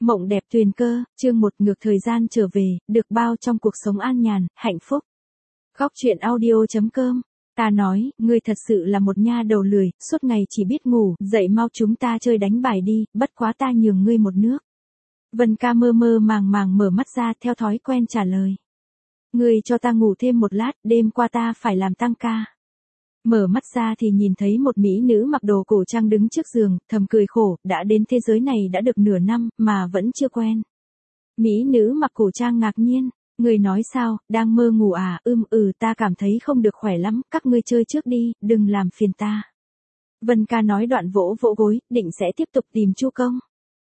Mộng đẹp tuyền cơ, chương 1 ngược thời gian trở về, được bao trong cuộc sống an nhàn, hạnh phúc. Góc truyện audio.com. Ta nói, ngươi thật sự là một nha đầu lười, suốt ngày chỉ biết ngủ, dậy mau chúng ta chơi đánh bài đi, bất quá ta nhường ngươi một nước. Vân Ca mơ mơ màng màng mở mắt ra theo thói quen trả lời. Ngươi cho ta ngủ thêm một lát, đêm qua ta phải làm tăng ca. Mở mắt ra thì nhìn thấy một mỹ nữ mặc đồ cổ trang đứng trước giường, thầm cười khổ, đã đến thế giới này đã được nửa năm, mà vẫn chưa quen. Mỹ nữ mặc cổ trang ngạc nhiên, người nói sao, đang mơ ngủ à, ta cảm thấy không được khỏe lắm, các ngươi chơi trước đi, đừng làm phiền ta. Vân Ca nói đoạn vỗ vỗ gối, định sẽ tiếp tục tìm Chu Công.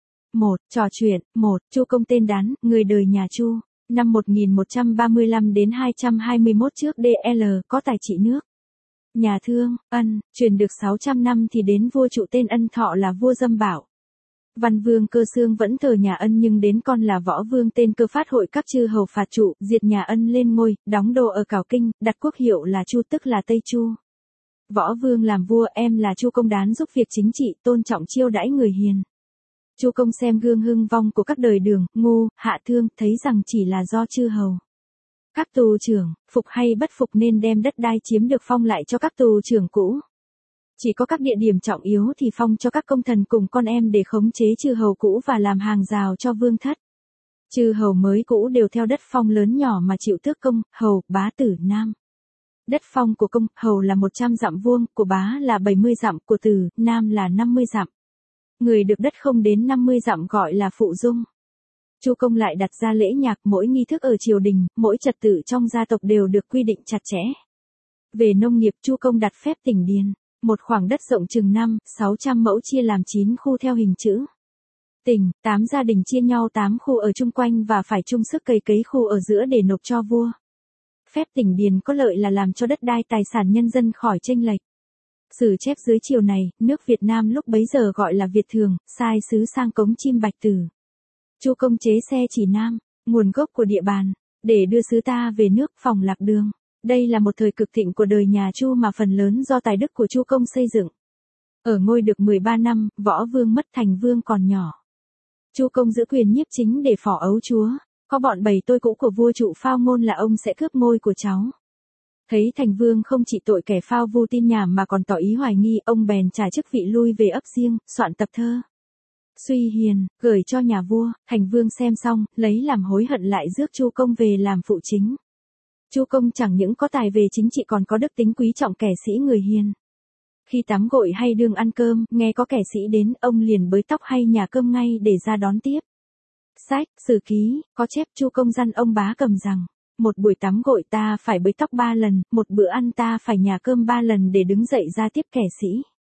Trò chuyện, Chu Công tên đán, người đời nhà Chu, năm 1135 đến 221 trước DL, có tài trị nước. Nhà thương, truyền được 600 năm thì đến vua trụ tên Ân Thọ là vua Dâm Bảo. Văn vương Cơ Xương vẫn thờ nhà Ân nhưng đến con là Võ Vương tên Cơ phát hội các chư hầu phạt trụ, diệt nhà Ân lên ngôi, đóng đô ở Cảo Kinh, đặt quốc hiệu là Chu tức là Tây Chu. Võ Vương làm vua, em là Chu Công đán giúp việc chính trị, tôn trọng chiêu đãi người hiền. Chu Công xem gương hưng vong của các đời Đường, Ngô, Hạ Thương, thấy rằng chỉ là do chư hầu. Các tù trưởng, phục hay bất phục nên đem đất đai chiếm được phong lại cho các tù trưởng cũ. Chỉ có các địa điểm trọng yếu thì phong cho các công thần cùng con em để khống chế chư hầu cũ và làm hàng rào cho vương thất. Chư hầu mới cũ đều theo đất phong lớn nhỏ mà chịu tước công, hầu, bá tử, nam. Đất phong của công, hầu là 100 dặm vuông, của bá là 70 dặm, của tử, nam là 50 dặm. Người được đất không đến 50 dặm gọi là phụ dung. Chu Công lại đặt ra lễ nhạc, mỗi nghi thức ở triều đình, mỗi trật tự trong gia tộc đều được quy định chặt chẽ. Về nông nghiệp, Chu Công đặt phép tỉnh điền, một khoảng đất rộng chừng 600 mẫu chia làm 9 khu theo hình chữ. Tỉnh, 8 gia đình chia nhau 8 khu ở chung quanh và phải chung sức cày cấy khu ở giữa để nộp cho vua. Phép tỉnh điền có lợi là làm cho đất đai tài sản nhân dân khỏi chênh lệch. Sử chép dưới triều này, nước Việt Nam lúc bấy giờ gọi là Việt Thường, sai sứ sang cống Chim Bạch Tử. Chu Công chế xe chỉ nam, nguồn gốc của địa bàn, để đưa sứ ta về nước phòng lạc đường. Đây là một thời cực thịnh của đời nhà Chu mà phần lớn do tài đức của Chu Công xây dựng. Ở ngôi được 13 năm, Võ Vương mất, Thành Vương còn nhỏ. Chu Công giữ quyền nhiếp chính để phò ấu chúa, có bọn bầy tôi cũ của vua trụ phao ngôn là ông sẽ cướp ngôi của cháu. Thấy Thành Vương không chỉ tội kẻ phao vu tin nhảm mà còn tỏ ý hoài nghi, ông bèn trả chức vị lui về ấp riêng, soạn tập thơ Suy Hiền, gửi cho nhà vua. Thành Vương xem xong, lấy làm hối hận lại rước Chu Công về làm phụ chính. Chu Công chẳng những có tài về chính trị còn có đức tính quý trọng kẻ sĩ người hiền. Khi tắm gội hay đương ăn cơm, nghe có kẻ sĩ đến, ông liền bới tóc hay nhà cơm ngay để ra đón tiếp. Sách, Sử Ký, có chép Chu Công dặn ông Bá Cầm rằng, một buổi tắm gội ta phải bới tóc 3 lần, một bữa ăn ta phải nhà cơm 3 lần để đứng dậy ra tiếp kẻ sĩ.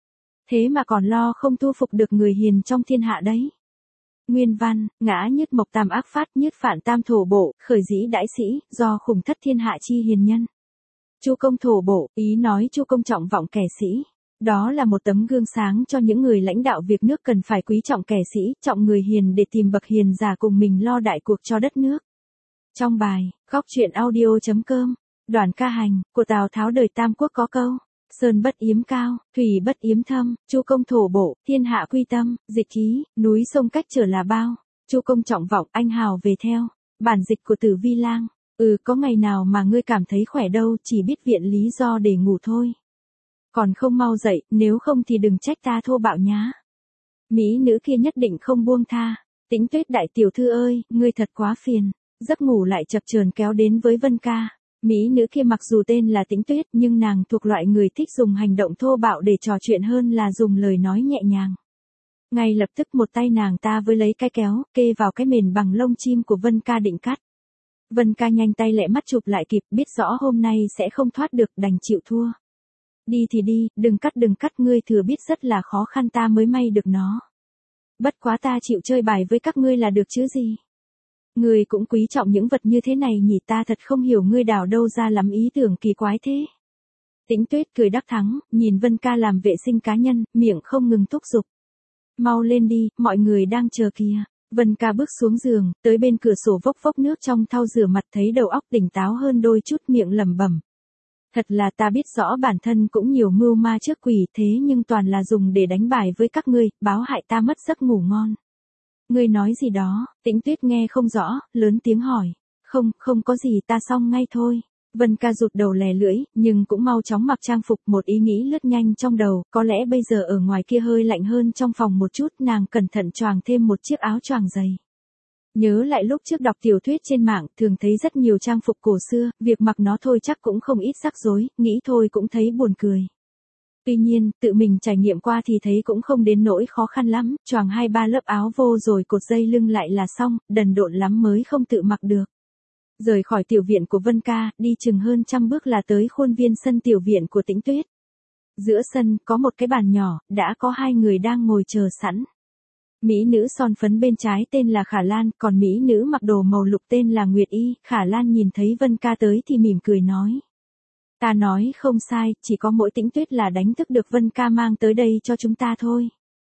Thế mà còn lo không thu phục được người hiền trong thiên hạ đấy. Nguyên văn, ngã nhất mộc tam ác phát nhất phản tam thổ bộ, khởi dĩ đãi sĩ, do khủng thất thiên hạ chi hiền nhân. Chu Công thổ bộ, ý nói Chu Công trọng vọng kẻ sĩ. Đó là một tấm gương sáng cho những người lãnh đạo việc nước cần phải quý trọng kẻ sĩ, trọng người hiền để tìm bậc hiền giả cùng mình lo đại cuộc cho đất nước. Trong bài, góc truyện audio.com, Đoàn ca hành, của Tào Tháo đời Tam Quốc có câu. Sơn bất yếm cao, thủy bất yếm thâm, Chu Công thổ bộ, thiên hạ quy tâm, dịch ký, núi sông cách trở là bao, Chu Công trọng vọng, anh hào về theo. Bản dịch của Tử Vi Lang. Có ngày nào mà ngươi cảm thấy khỏe đâu, chỉ biết viện lý do để ngủ thôi. Còn không mau dậy, nếu không thì đừng trách ta thô bạo nhá. Mỹ nữ kia nhất định không buông tha. Tĩnh Tuyết đại tiểu thư ơi, ngươi thật quá phiền. Giấc ngủ lại chập chờn kéo đến với Vân Ca. Mỹ nữ kia mặc dù tên là Tĩnh Tuyết nhưng nàng thuộc loại người thích dùng hành động thô bạo để trò chuyện hơn là dùng lời nói nhẹ nhàng. Ngay lập tức một tay nàng ta với lấy cái kéo, kê vào cái mền bằng lông chim của Vân Ca định cắt. Vân Ca nhanh tay lẹ mắt chụp lại kịp, biết rõ hôm nay sẽ không thoát được, đành chịu thua. Đi thì đi, đừng cắt ngươi thừa biết rất là khó khăn ta mới may được nó. Bất quá ta chịu chơi bài với các ngươi là được chứ gì. Ngươi cũng quý trọng những vật như thế này nhỉ, ta thật không hiểu ngươi đào đâu ra lắm ý tưởng kỳ quái thế. Tĩnh Tuyết cười đắc thắng, nhìn Vân Ca làm vệ sinh cá nhân, miệng không ngừng thúc giục. Mau lên đi, mọi người đang chờ kìa. Vân Ca bước xuống giường, tới bên cửa sổ vốc vốc nước trong thau rửa mặt, thấy đầu óc tỉnh táo hơn đôi chút, miệng lẩm bẩm. Thật là ta biết rõ bản thân cũng nhiều mưu ma trước quỷ, thế nhưng toàn là dùng để đánh bài với các ngươi, báo hại ta mất giấc ngủ ngon. Ngươi nói gì đó, Tĩnh Tuyết nghe không rõ, lớn tiếng hỏi. Không có gì, ta xong ngay thôi. Vân Ca rụt đầu lè lưỡi, nhưng cũng mau chóng mặc trang phục, một ý nghĩ lướt nhanh trong đầu, có lẽ bây giờ ở ngoài kia hơi lạnh hơn trong phòng một chút, nàng cẩn thận choàng thêm một chiếc áo choàng dày. Nhớ lại lúc trước đọc tiểu thuyết trên mạng, thường thấy rất nhiều trang phục cổ xưa, việc mặc nó thôi chắc cũng không ít rắc rối, nghĩ thôi cũng thấy buồn cười. Tuy nhiên, tự mình trải nghiệm qua thì thấy cũng không đến nỗi khó khăn lắm, choàng 2-3 lớp áo vô rồi cột dây lưng lại là xong, đần độn lắm mới không tự mặc được. Rời khỏi tiểu viện của Vân Ca, đi chừng hơn 100 bước là tới khuôn viên sân tiểu viện của Tĩnh Tuyết. Giữa sân, có một cái bàn nhỏ, đã có 2 người đang ngồi chờ sẵn. Mỹ nữ son phấn bên trái tên là Khả Lan, còn mỹ nữ mặc đồ màu lục tên là Nguyệt Y. Khả Lan nhìn thấy Vân Ca tới thì mỉm cười nói. Ta nói không sai, chỉ có mỗi Tĩnh Tuyết là đánh thức được Vân Ca mang tới đây cho chúng ta thôi.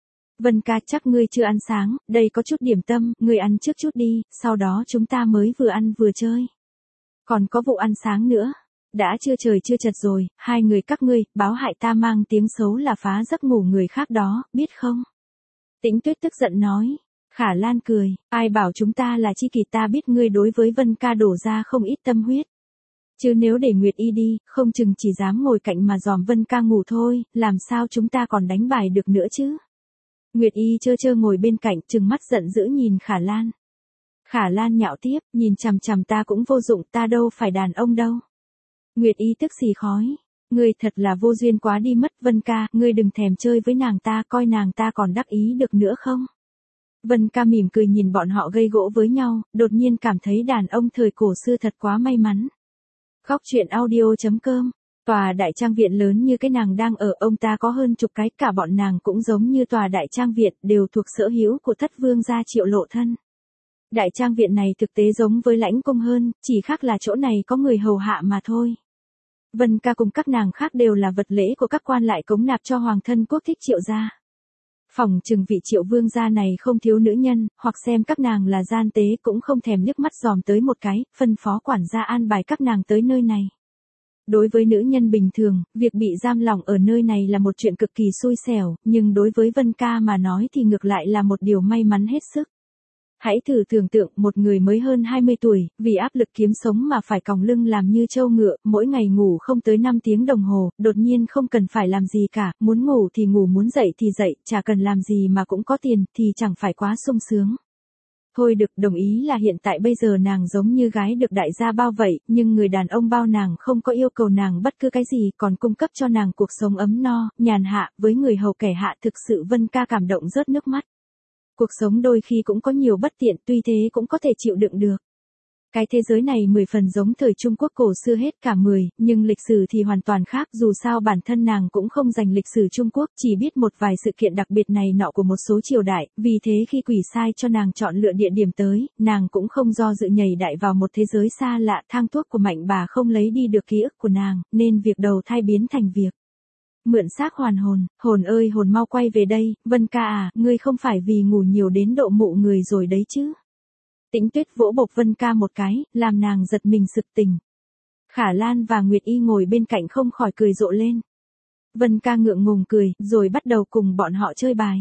Vân Ca, chắc ngươi chưa ăn sáng, đây có chút điểm tâm, ngươi ăn trước chút đi, sau đó chúng ta mới vừa ăn vừa chơi. Còn có vụ ăn sáng nữa. Đã trưa trời chưa chật rồi, 2 người các ngươi, báo hại ta mang tiếng xấu là phá giấc ngủ người khác đó, biết không? Tĩnh Tuyết tức giận nói. Khả Lan cười, ai bảo chúng ta là chi kỷ, ta biết ngươi đối với Vân Ca đổ ra không ít tâm huyết. Chứ nếu để Nguyệt Y đi, không chừng chỉ dám ngồi cạnh mà dòm Vân Ca ngủ thôi, làm sao chúng ta còn đánh bài được nữa chứ? Nguyệt Y chơ ngồi bên cạnh, trừng mắt giận dữ nhìn Khả Lan. Khả Lan nhạo tiếp, nhìn chằm chằm ta cũng vô dụng, ta đâu phải đàn ông đâu. Nguyệt Y tức xì khói. Ngươi thật là vô duyên quá đi mất, Vân Ca, ngươi đừng thèm chơi với nàng ta, coi nàng ta còn đắc ý được nữa không? Vân Ca mỉm cười nhìn bọn họ gây gỗ với nhau, đột nhiên cảm thấy đàn ông thời cổ xưa thật quá may mắn. Góc truyện audio.com. Tòa đại trang viện lớn như cái nàng đang ở, ông ta có hơn chục cái, cả bọn nàng cũng giống như tòa đại trang viện, đều thuộc sở hữu của thất vương gia Triệu Lộ Thân. Đại trang viện này thực tế giống với lãnh cung hơn, chỉ khác là chỗ này có người hầu hạ mà thôi. Vân Ca cùng các nàng khác đều là vật lễ của các quan lại cống nạp cho hoàng thân quốc thích Triệu gia. Phòng trừng vị Triệu vương gia này không thiếu nữ nhân, hoặc xem các nàng là gian tế cũng không thèm liếc mắt dòm tới một cái, phân phó quản gia an bài các nàng tới nơi này. Đối với nữ nhân bình thường, việc bị giam lỏng ở nơi này là một chuyện cực kỳ xui xẻo, nhưng đối với Vân Ca mà nói thì ngược lại là một điều may mắn hết sức. Hãy thử tưởng tượng một người mới hơn 20 tuổi, vì áp lực kiếm sống mà phải còng lưng làm như trâu ngựa, mỗi ngày ngủ không tới 5 tiếng đồng hồ, đột nhiên không cần phải làm gì cả, muốn ngủ thì ngủ, muốn dậy thì dậy, chả cần làm gì mà cũng có tiền, thì chẳng phải quá sung sướng. Thôi được, đồng ý là hiện tại bây giờ nàng giống như gái được đại gia bao vậy, nhưng người đàn ông bao nàng không có yêu cầu nàng bất cứ cái gì, còn cung cấp cho nàng cuộc sống ấm no, nhàn hạ, với người hầu kẻ hạ, thực sự Vân Ca cảm động rớt nước mắt. Cuộc sống đôi khi cũng có nhiều bất tiện, tuy thế cũng có thể chịu đựng được. Cái thế giới này 10 phần giống thời Trung Quốc cổ xưa hết cả 10, nhưng lịch sử thì hoàn toàn khác, dù sao bản thân nàng cũng không dành lịch sử Trung Quốc, chỉ biết một vài sự kiện đặc biệt này nọ của một số triều đại, vì thế khi quỷ sai cho nàng chọn lựa địa điểm tới, nàng cũng không do dự nhảy đại vào một thế giới xa lạ, thang thuốc của mạnh bà không lấy đi được ký ức của nàng, nên việc đầu thai biến thành việc mượn xác hoàn hồn. Hồn ơi hồn, mau quay về đây, Vân Ca à, ngươi không phải vì ngủ nhiều đến độ mụ người rồi đấy chứ? Tĩnh Tuyết vỗ bộc Vân Ca một cái, làm nàng giật mình sực tỉnh. Khả Lan và Nguyệt Y ngồi bên cạnh không khỏi cười rộ lên. Vân Ca ngượng ngùng cười, rồi bắt đầu cùng bọn họ chơi bài.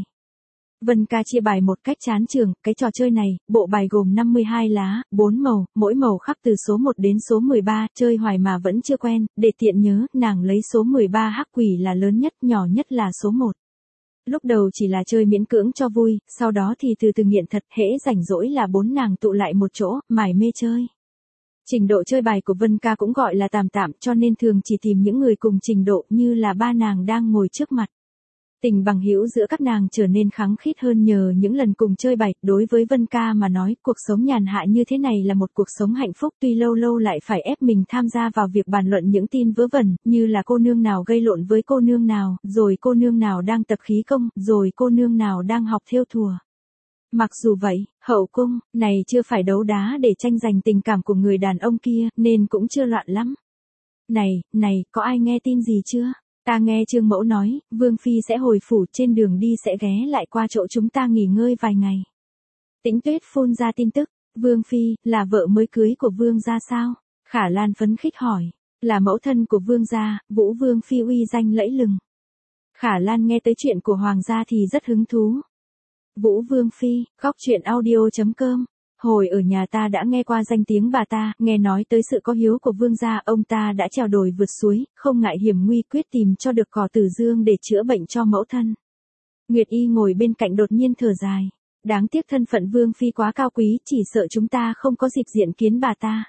Vân Ca chia bài một cách chán chường, cái trò chơi này, bộ bài gồm 52 lá, 4 màu, mỗi màu khắc từ số 1 đến số 13, chơi hoài mà vẫn chưa quen, để tiện nhớ, nàng lấy số 13 hắc quỷ là lớn nhất, nhỏ nhất là số 1. Lúc đầu chỉ là chơi miễn cưỡng cho vui, sau đó thì từ từ nghiện thật, hễ rảnh rỗi là 4 nàng tụ lại một chỗ, mải mê chơi. Trình độ chơi bài của Vân Ca cũng gọi là tạm tạm, cho nên thường chỉ tìm những người cùng trình độ như là ba nàng đang ngồi trước mặt. Tình bằng hữu giữa các nàng trở nên khăng khít hơn nhờ những lần cùng chơi bài. Đối với Vân Ca mà nói, cuộc sống nhàn hạ như thế này là một cuộc sống hạnh phúc, tuy lâu lâu lại phải ép mình tham gia vào việc bàn luận những tin vớ vẩn, như là cô nương nào gây lộn với cô nương nào, rồi cô nương nào đang tập khí công, rồi cô nương nào đang học thêu thùa. Mặc dù vậy, hậu cung này chưa phải đấu đá để tranh giành tình cảm của người đàn ông kia, nên cũng chưa loạn lắm. Này, có ai nghe tin gì chưa? Ta nghe Trương Mẫu nói, Vương Phi sẽ hồi phủ, trên đường đi sẽ ghé lại qua chỗ chúng ta nghỉ ngơi vài ngày. Tĩnh Tuyết phun ra tin tức, Vương Phi, là vợ mới cưới của Vương gia sao? Khả Lan phấn khích hỏi, là mẫu thân của Vương gia, Vũ Vương Phi uy danh lẫy lừng. Khả Lan nghe tới chuyện của Hoàng gia thì rất hứng thú. Vũ Vương Phi, góc truyện audio.com. Hồi ở nhà ta đã nghe qua danh tiếng bà ta, nghe nói tới sự có hiếu của vương gia, ông ta đã trèo đồi vượt suối, không ngại hiểm nguy quyết tìm cho được cỏ tử dương để chữa bệnh cho mẫu thân. Nguyệt Y ngồi bên cạnh đột nhiên thở dài. Đáng tiếc thân phận Vương Phi quá cao quý, chỉ sợ chúng ta không có dịp diện kiến bà ta.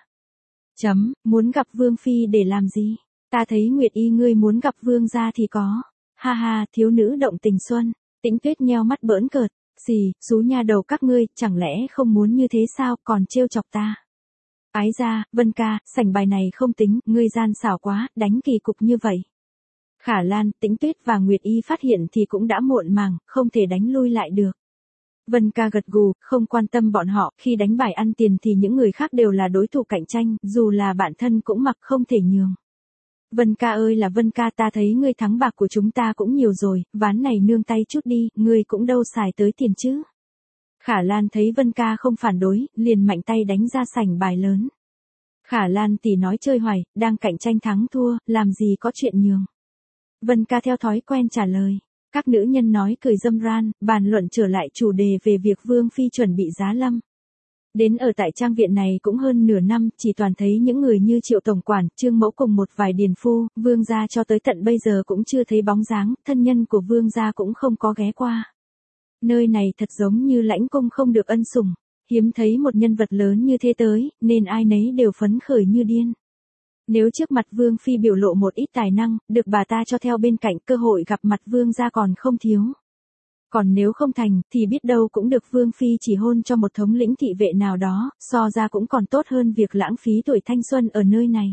Muốn gặp Vương Phi để làm gì? Ta thấy Nguyệt Y ngươi muốn gặp Vương gia thì có. Ha ha, thiếu nữ động tình xuân. Tĩnh Tuyết nheo mắt bỡn cợt. Gì, xú nha đầu các ngươi, chẳng lẽ không muốn như thế sao, còn trêu chọc ta? Ái ra, Vân ca, sảnh bài này không tính, ngươi gian xảo quá, đánh kỳ cục như vậy. Khả Lan, Tĩnh Tuyết và Nguyệt Y phát hiện thì cũng đã muộn màng, không thể đánh lui lại được. Vân ca gật gù, không quan tâm bọn họ, khi đánh bài ăn tiền thì những người khác đều là đối thủ cạnh tranh, dù là bạn thân cũng mặc không thể nhường. Vân ca ơi là Vân ca, ta thấy ngươi thắng bạc của chúng ta cũng nhiều rồi, ván này nương tay chút đi, ngươi cũng đâu xài tới tiền chứ. Khả Lan thấy Vân ca không phản đối, liền mạnh tay đánh ra sảnh bài lớn. Khả Lan tỷ nói chơi hoài, đang cạnh tranh thắng thua, làm gì có chuyện nhường. Vân ca theo thói quen trả lời. Các nữ nhân nói cười râm ran, bàn luận trở lại chủ đề về việc Vương Phi chuẩn bị giá lâm. Đến ở tại trang viện này cũng hơn nửa năm, chỉ toàn thấy những người như Triệu Tổng Quản, Trương Mẫu cùng một vài điền phu, Vương gia cho tới tận bây giờ cũng chưa thấy bóng dáng, thân nhân của Vương gia cũng không có ghé qua. Nơi này thật giống như lãnh cung không được ân sủng, hiếm thấy một nhân vật lớn như thế tới, nên ai nấy đều phấn khởi như điên. Nếu trước mặt Vương Phi biểu lộ một ít tài năng, được bà ta cho theo bên cạnh, cơ hội gặp mặt Vương gia còn không thiếu. Còn nếu không thành, thì biết đâu cũng được Vương Phi chỉ hôn cho một thống lĩnh thị vệ nào đó, so ra cũng còn tốt hơn việc lãng phí tuổi thanh xuân ở nơi này.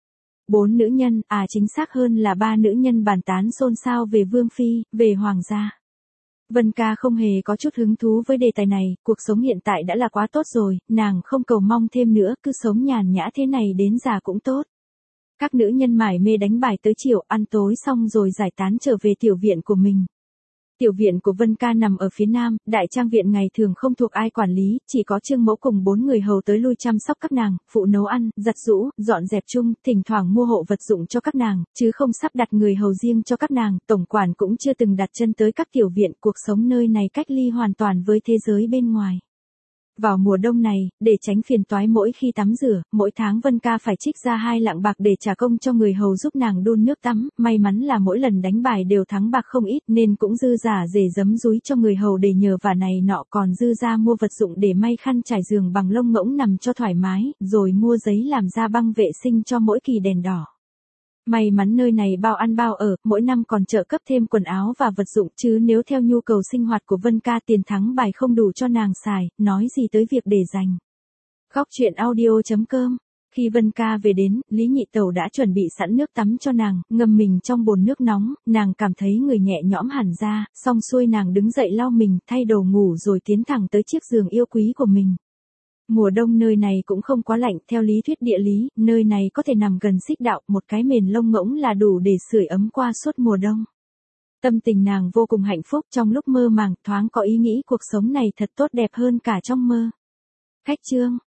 4 nữ nhân, chính xác hơn là 3 nữ nhân bàn tán xôn xao về Vương Phi, về Hoàng gia. Vân ca không hề có chút hứng thú với đề tài này, cuộc sống hiện tại đã là quá tốt rồi, nàng không cầu mong thêm nữa, cứ sống nhàn nhã thế này đến già cũng tốt. Các nữ nhân mải mê đánh bài tới chiều, ăn tối xong rồi giải tán trở về tiểu viện của mình. Tiểu viện của Vân ca nằm ở phía nam, đại trang viện ngày thường không thuộc ai quản lý, chỉ có Trương Mẫu cùng 4 người hầu tới lui chăm sóc các nàng, phụ nấu ăn, giặt giũ, dọn dẹp chung, thỉnh thoảng mua hộ vật dụng cho các nàng, chứ không sắp đặt người hầu riêng cho các nàng, tổng quản cũng chưa từng đặt chân tới các tiểu viện, cuộc sống nơi này cách ly hoàn toàn với thế giới bên ngoài. Vào mùa đông này, để tránh phiền toái mỗi khi tắm rửa, mỗi tháng Vân ca phải trích ra 2 lạng bạc để trả công cho người hầu giúp nàng đun nước tắm, may mắn là mỗi lần đánh bài đều thắng bạc không ít nên cũng dư giả rể giấm rúi cho người hầu để nhờ vả này nọ, còn dư ra mua vật dụng để may khăn trải giường bằng lông ngỗng nằm cho thoải mái, rồi mua giấy làm ra băng vệ sinh cho mỗi kỳ đèn đỏ. May mắn nơi này bao ăn bao ở, mỗi năm còn trợ cấp thêm quần áo và vật dụng, chứ nếu theo nhu cầu sinh hoạt của Vân ca tiền thắng bài không đủ cho nàng xài, nói gì tới việc để dành. Góc truyện audio.com. Khi Vân ca về đến, Lý Nhị Tẩu đã chuẩn bị sẵn nước tắm cho nàng, ngâm mình trong bồn nước nóng, nàng cảm thấy người nhẹ nhõm hẳn ra, xong xuôi nàng đứng dậy lau mình, thay đồ ngủ rồi tiến thẳng tới chiếc giường yêu quý của mình. Mùa đông nơi này cũng không quá lạnh, theo lý thuyết địa lý, nơi này có thể nằm gần xích đạo, một cái mền lông ngỗng là đủ để sưởi ấm qua suốt mùa đông. Tâm tình nàng vô cùng hạnh phúc, trong lúc mơ màng, thoáng có ý nghĩ cuộc sống này thật tốt đẹp hơn cả trong mơ. Khách chương.